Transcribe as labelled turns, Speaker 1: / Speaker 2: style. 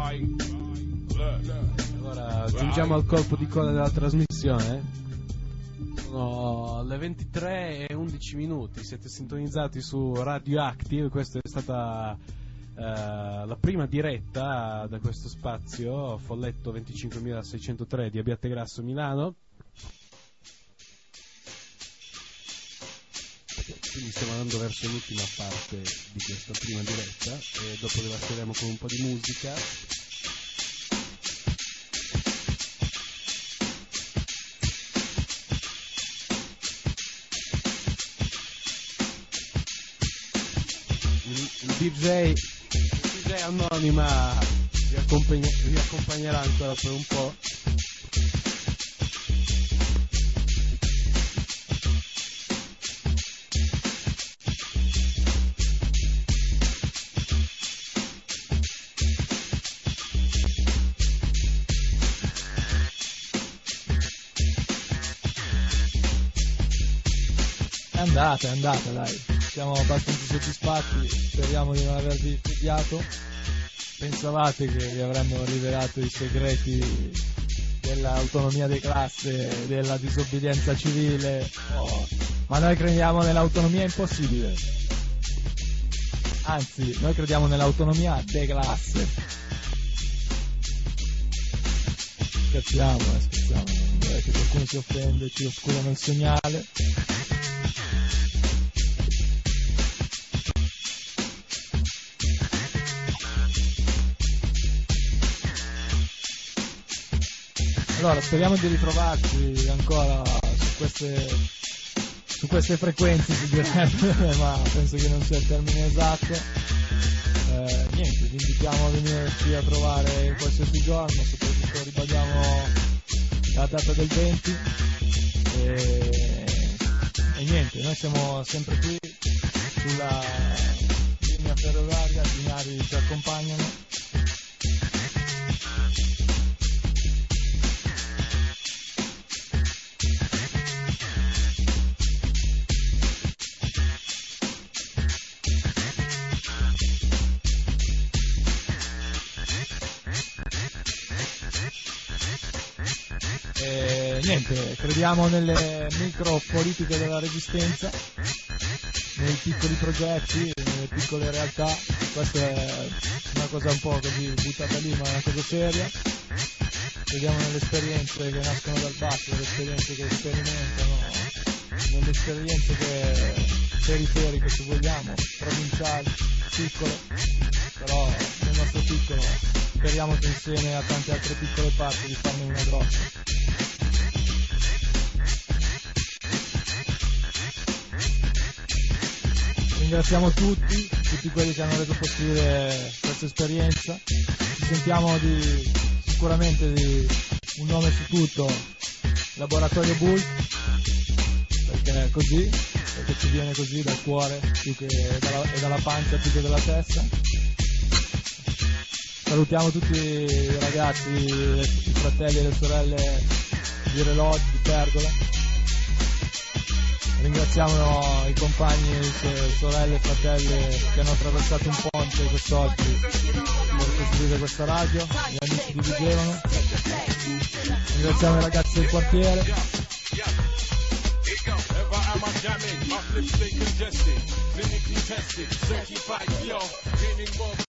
Speaker 1: Allora, giungiamo al colpo di coda della trasmissione. Sono le 23 e 11 minuti. Siete sintonizzati su Radioactive. Questa è stata la prima diretta da questo spazio, Folletto 25603 di Abbiategrasso, Milano. Quindi stiamo andando verso l'ultima parte di questa prima diretta e dopo devasteremo con un po' di musica. Il DJ Anonima vi accompagnerà ancora per un po'.
Speaker 2: È andata, dai. Siamo abbastanza soddisfatti, speriamo di non avervi tediato. Pensavate che vi avremmo rivelato i segreti dell'autonomia di classe, della disobbedienza civile, ma noi crediamo nell'autonomia impossibile. Anzi, noi crediamo nell'autonomia de classe. Scherziamo, non vorrei che qualcuno si offende, ci oscurano il segnale. Allora, speriamo di ritrovarci ancora su queste frequenze, si direbbe, ma penso che non sia il termine esatto. Niente, vi invitiamo a venirci a trovare in qualsiasi giorno, soprattutto ribadiamo la data del 20 e niente, noi siamo sempre qui sulla linea ferroviaria, i binari ci accompagnano. Niente, crediamo nelle micro politiche della resistenza, nei piccoli progetti, nelle piccole realtà. Questa è una cosa un po' così buttata lì, ma è una cosa seria. Crediamo nelle esperienze che nascono dal basso, nelle esperienze che sperimentano, nelle esperienze periferiche, se vogliamo, provinciali, piccole, però nel nostro piccolo speriamo che insieme a tante altre piccole parti di farne una grossa. Ringraziamo tutti quelli che hanno reso possibile questa esperienza. Ci sentiamo sicuramente di un nome su tutto, Laboratorio Bull, perché è così, perché ci viene così dal cuore e dalla pancia più che dalla testa. Salutiamo tutti i ragazzi, i fratelli e le sorelle di Reloj, di Pergola. Ringraziamo i compagni, sorelle e fratelli che hanno attraversato un ponte quest'oggi per costruire questa radio, gli amici di Vigevano. Ringraziamo i ragazzi del quartiere.